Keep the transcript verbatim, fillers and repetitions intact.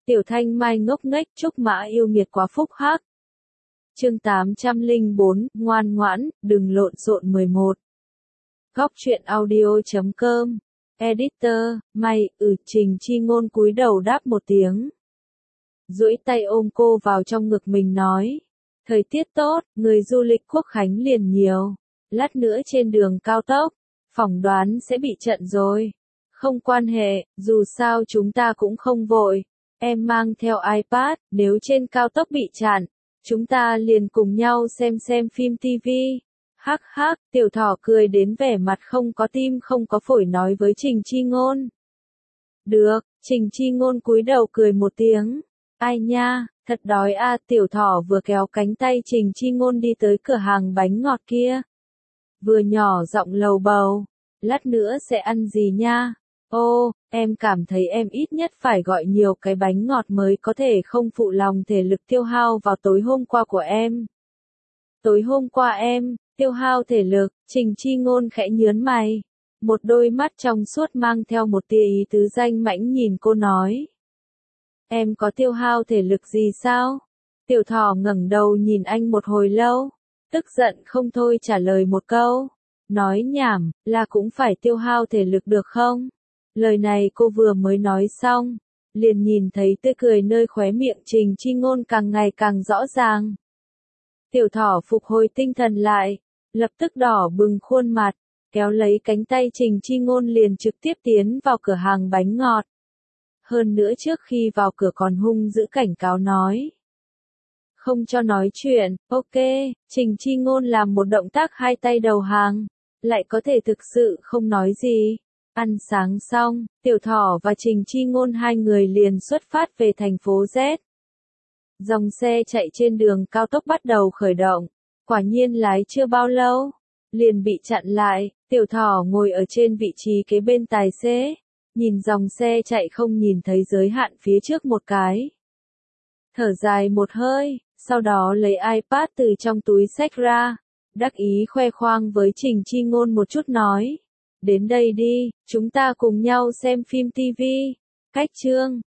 Tiểu Thanh Mai ngốc nghếch chúc Mã yêu nghiệt quá phúc hắc. Chương tám trăm lẻ bốn, ngoan ngoãn, đừng lộn xộn mười một. Góc truyện audio chấm com. Editor, Mai, ừ, Trình Chi Ngôn cúi đầu đáp một tiếng. Duỗi tay ôm cô vào trong ngực mình nói. Thời tiết tốt, người du lịch Quốc Khánh liền nhiều. Lát nữa trên đường cao tốc, phỏng đoán sẽ bị chặn rồi. Không quan hệ, dù sao chúng ta cũng không vội. Em mang theo iPad, nếu trên cao tốc bị chặn, chúng ta liền cùng nhau xem xem phim ti vi. Hắc hắc, Tiểu Thỏ cười đến vẻ mặt không có tim không có phổi nói với Trình Chi Ngôn. Được, Trình Chi Ngôn cúi đầu cười một tiếng. Ai nha, thật đói a à, Tiểu Thỏ vừa kéo cánh tay Trình Chi Ngôn đi tới cửa hàng bánh ngọt kia. Vừa nhỏ giọng lầu bầu, lát nữa sẽ ăn gì nha? Ô, em cảm thấy em ít nhất phải gọi nhiều cái bánh ngọt mới có thể không phụ lòng thể lực tiêu hao vào tối hôm qua của em. Tối hôm qua em, tiêu hao thể lực, Trình Chi Ngôn khẽ nhớn mày. Một đôi mắt trong suốt mang theo một tia ý tứ danh mãnh nhìn cô nói. Em có tiêu hao thể lực gì sao? Tiểu Thỏ ngẩng đầu nhìn anh một hồi lâu, tức giận không thôi trả lời một câu. Nói nhảm, là cũng phải tiêu hao thể lực được không? Lời này cô vừa mới nói xong, liền nhìn thấy tươi cười nơi khóe miệng Trình Chi Ngôn càng ngày càng rõ ràng. Tiểu Thỏ phục hồi tinh thần lại, lập tức đỏ bừng khuôn mặt, kéo lấy cánh tay Trình Chi Ngôn liền trực tiếp tiến vào cửa hàng bánh ngọt. Hơn nữa trước khi vào cửa còn hung dữ cảnh cáo nói. Không cho nói chuyện, ok, Trình Chi Ngôn làm một động tác hai tay đầu hàng, lại có thể thực sự không nói gì. Ăn sáng xong, Tiểu Thỏ và Trình Chi Ngôn hai người liền xuất phát về thành phố Z. Dòng xe chạy trên đường cao tốc bắt đầu khởi động, quả nhiên lái chưa bao lâu, liền bị chặn lại. Tiểu Thỏ ngồi ở trên vị trí kế bên tài xế, nhìn dòng xe chạy không nhìn thấy giới hạn phía trước một cái. Thở dài một hơi, sau đó lấy iPad từ trong túi xách ra, đắc ý khoe khoang với Trình Chi Ngôn một chút nói. Đến đây đi, chúng ta cùng nhau xem phim ti vi. Cách chương.